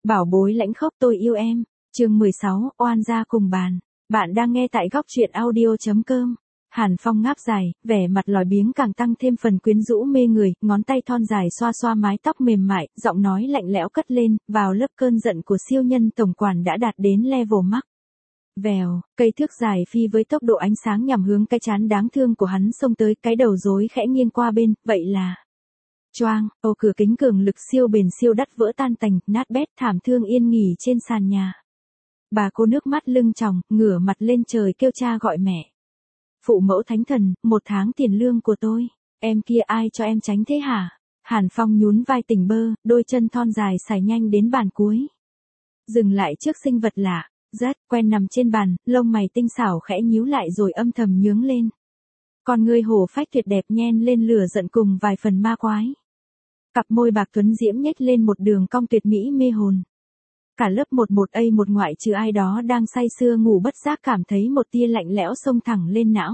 Bảo bối lãnh khốc tôi yêu em. Chương 16, oan gia cùng bàn. Bạn đang nghe tại góc truyện audio.com. Hàn Phong ngáp dài, vẻ mặt lòi biếng càng tăng thêm phần quyến rũ mê người, ngón tay thon dài xoa xoa mái tóc mềm mại, giọng nói lạnh lẽo cất lên, vào lớp cơn giận của siêu nhân tổng quản đã đạt đến level max. Vèo, cây thước dài phi với tốc độ ánh sáng nhằm hướng cái trán đáng thương của hắn xông tới, cái đầu rối khẽ nghiêng qua bên, vậy là... Choang, cửa kính cường lực siêu bền siêu đắt vỡ tan tành, nát bét thảm thương yên nghỉ trên sàn nhà. Bà cô nước mắt lưng tròng, ngửa mặt lên trời kêu cha gọi mẹ. Phụ mẫu thánh thần, 1 tháng tiền lương của tôi, em kia ai cho em tránh thế hả? Hàn Phong nhún vai tỉnh bơ, đôi chân thon dài sải nhanh đến bàn cuối. Dừng lại trước sinh vật lạ, rất quen nằm trên bàn, lông mày tinh xảo khẽ nhíu lại rồi âm thầm nhướng lên. Con ngươi hổ phách tuyệt đẹp nhen lên lửa giận cùng vài phần ma quái. Cặp môi bạc tuấn diễm nhếch lên một đường cong tuyệt mỹ mê hồn. Cả lớp 11A1 ngoại trừ ai đó đang say sưa ngủ bất giác cảm thấy một tia lạnh lẽo xông thẳng lên não.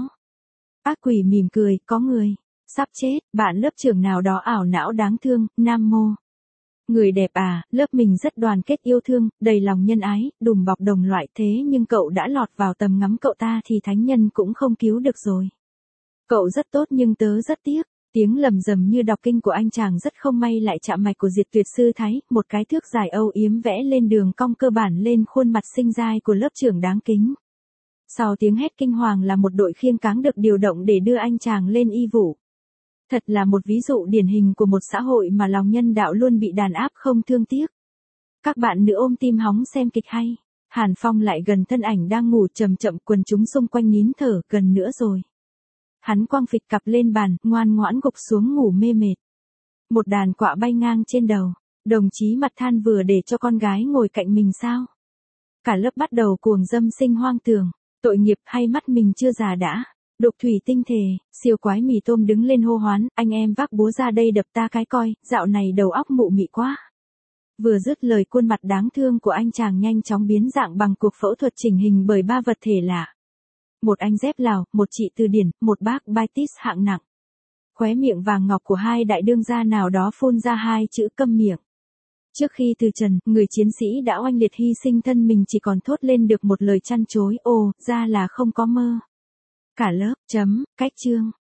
Ác quỷ mỉm cười, có người. Sắp chết, bạn lớp trưởng nào đó ảo não đáng thương, Nam Mô. Người đẹp à, lớp mình rất đoàn kết yêu thương, đầy lòng nhân ái, đùm bọc đồng loại thế nhưng cậu đã lọt vào tầm ngắm cậu ta thì thánh nhân cũng không cứu được rồi. Cậu rất tốt nhưng tớ rất tiếc. Tiếng lầm rầm như đọc kinh của anh chàng rất không may lại chạm mạch của Diệt Tuyệt Sư Thái, một cái thước dài âu yếm vẽ lên đường cong cơ bản lên khuôn mặt xinh dai của lớp trưởng đáng kính. Sau tiếng hét kinh hoàng là một đội khiêng cáng được điều động để đưa anh chàng lên y vụ. Thật là một ví dụ điển hình của một xã hội mà lòng nhân đạo luôn bị đàn áp không thương tiếc. Các bạn nữ ôm tim hóng xem kịch hay. Hàn Phong lại gần thân ảnh đang ngủ chậm chậm, quần chúng xung quanh nín thở, gần nữa rồi. Hắn quăng phịch cặp lên bàn, ngoan ngoãn gục xuống ngủ mê mệt. Một đàn quạ bay ngang trên đầu. Đồng chí mặt than vừa để cho con gái ngồi cạnh mình sao? Cả lớp bắt đầu cuồng dâm sinh hoang tưởng. Tội nghiệp hay mắt mình chưa già đã. Đục thủy tinh thề, siêu quái mì tôm đứng lên hô hoán, anh em vác búa ra đây đập ta cái coi, dạo này đầu óc mụ mị quá. Vừa dứt lời khuôn mặt đáng thương của anh chàng nhanh chóng biến dạng bằng cuộc phẫu thuật chỉnh hình bởi 3 vật thể lạ. Một anh dép Lào, một chị từ điển, một bác Baitis hạng nặng. Khóe miệng vàng ngọc của hai đại đương gia nào đó phun ra 2 chữ câm miệng. Trước khi từ trần, người chiến sĩ đã oanh liệt hy sinh thân mình chỉ còn thốt lên được một lời chăn chối, ồ, ra là không có mơ. Cả lớp, cách chương.